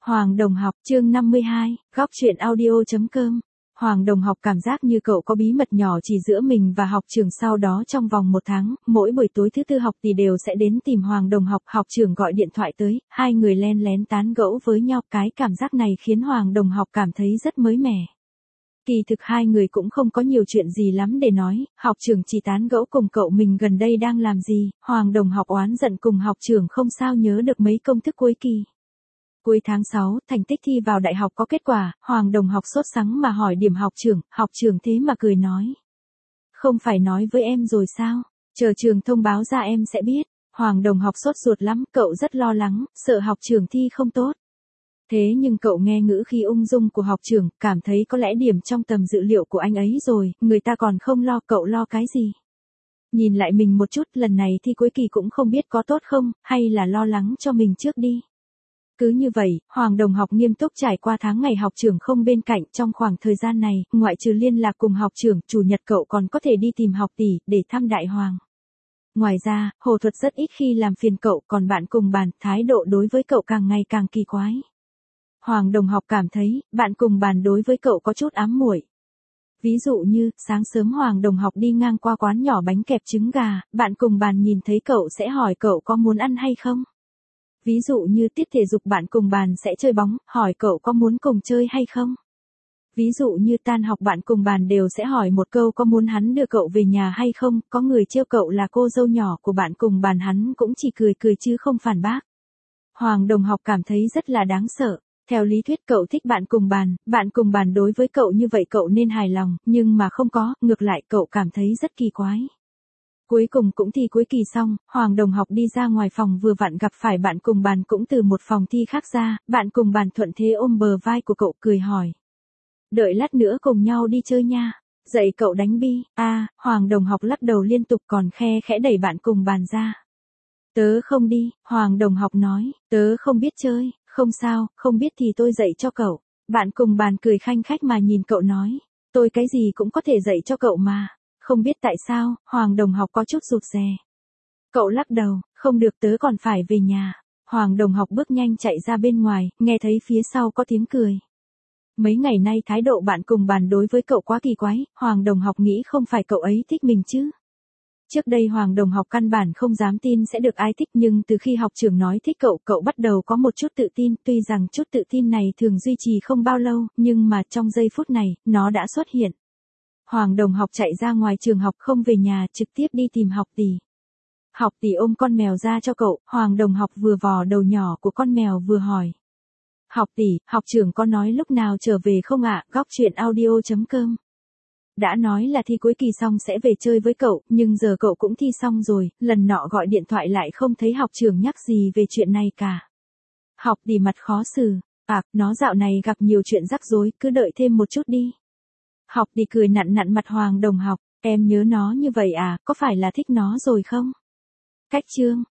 Hoàng Đồng học chương 52, góc chuyện audio.com. Hoàng Đồng học cảm giác như cậu có bí mật nhỏ chỉ giữa mình và học trưởng. Sau đó trong vòng 1 tháng, mỗi buổi tối thứ tư học thì đều sẽ đến tìm Hoàng Đồng học. Học trưởng gọi điện thoại tới, hai người len lén tán gẫu với nhau. Cái cảm giác này khiến Hoàng Đồng học cảm thấy rất mới mẻ. Kỳ thực hai người cũng không có nhiều chuyện gì lắm để nói, học trưởng chỉ tán gẫu cùng cậu mình gần đây đang làm gì. Hoàng Đồng học oán giận cùng học trưởng không sao nhớ được mấy công thức cuối kỳ. Cuối tháng 6, thành tích thi vào đại học có kết quả, Hoàng Đồng học sốt sắng mà hỏi điểm học trưởng thế mà cười nói. Không phải nói với em rồi sao, chờ trường thông báo ra em sẽ biết. Hoàng Đồng học sốt ruột lắm, cậu rất lo lắng, sợ học trưởng thi không tốt. Thế nhưng cậu nghe ngữ khí ung dung của học trưởng, cảm thấy có lẽ điểm trong tầm dự liệu của anh ấy rồi, người ta còn không lo, cậu lo cái gì? Nhìn lại mình một chút, lần này thi cuối kỳ cũng không biết có tốt không, hay là lo lắng cho mình trước đi. Cứ như vậy, Hoàng Đồng học nghiêm túc trải qua tháng ngày học trưởng không bên cạnh. Trong khoảng thời gian này, ngoại trừ liên lạc cùng học trưởng, chủ nhật cậu còn có thể đi tìm học tỷ, để thăm đại hoàng. Ngoài ra, Hồ Thuật rất ít khi làm phiền cậu, còn bạn cùng bàn, thái độ đối với cậu càng ngày càng kỳ quái. Hoàng Đồng học cảm thấy, bạn cùng bàn đối với cậu có chút ám muội. Ví dụ như, sáng sớm Hoàng Đồng học đi ngang qua quán nhỏ bánh kẹp trứng gà, bạn cùng bàn nhìn thấy cậu sẽ hỏi cậu có muốn ăn hay không. Ví dụ như tiết thể dục bạn cùng bàn sẽ chơi bóng, hỏi cậu có muốn cùng chơi hay không. Ví dụ như tan học bạn cùng bàn đều sẽ hỏi một câu có muốn hắn đưa cậu về nhà hay không, có người trêu cậu là cô dâu nhỏ của bạn cùng bàn hắn cũng chỉ cười cười chứ không phản bác. Hoàng Đồng học cảm thấy rất là đáng sợ. Theo lý thuyết cậu thích bạn cùng bàn đối với cậu như vậy cậu nên hài lòng, nhưng mà không có, ngược lại cậu cảm thấy rất kỳ quái. Cuối cùng cũng thi cuối kỳ xong, Hoàng Đồng học đi ra ngoài phòng vừa vặn gặp phải bạn cùng bàn cũng từ một phòng thi khác ra, bạn cùng bàn thuận thế ôm bờ vai của cậu cười hỏi. Đợi lát nữa cùng nhau đi chơi nha, dạy cậu đánh bi. Hoàng Đồng học lắc đầu liên tục còn khe khẽ đẩy bạn cùng bàn ra. Tớ không đi, Hoàng Đồng học nói, tớ không biết chơi, không sao, không biết thì tôi dạy cho cậu. Bạn cùng bàn cười khanh khách mà nhìn cậu nói, tôi cái gì cũng có thể dạy cho cậu mà. Không biết tại sao, Hoàng Đồng học có chút rụt rè. Cậu lắc đầu, không được tớ còn phải về nhà. Hoàng Đồng học bước nhanh chạy ra bên ngoài, nghe thấy phía sau có tiếng cười. Mấy ngày nay thái độ bạn cùng bàn đối với cậu quá kỳ quái, Hoàng Đồng học nghĩ không phải cậu ấy thích mình chứ. Trước đây Hoàng Đồng học căn bản không dám tin sẽ được ai thích nhưng từ khi học trưởng nói thích cậu, cậu bắt đầu có một chút tự tin, tuy rằng chút tự tin này thường duy trì không bao lâu, nhưng mà trong giây phút này, nó đã xuất hiện. Hoàng Đồng học chạy ra ngoài trường học không về nhà trực tiếp đi tìm học tỷ. Học tỷ ôm con mèo ra cho cậu, Hoàng Đồng học vừa vò đầu nhỏ của con mèo vừa hỏi. Học tỷ, học trưởng có nói lúc nào trở về không ạ? Góc chuyện audio.com. Đã nói là thi cuối kỳ xong sẽ về chơi với cậu, nhưng giờ cậu cũng thi xong rồi, lần nọ gọi điện thoại lại không thấy học trưởng nhắc gì về chuyện này cả. Học tỷ mặt khó xử, nó dạo này gặp nhiều chuyện rắc rối, cứ đợi thêm một chút đi. Học tỷ cười nặn nặn mặt Hoàng Đồng học, em nhớ nó như vậy à, có phải là thích nó rồi không? Cách chương.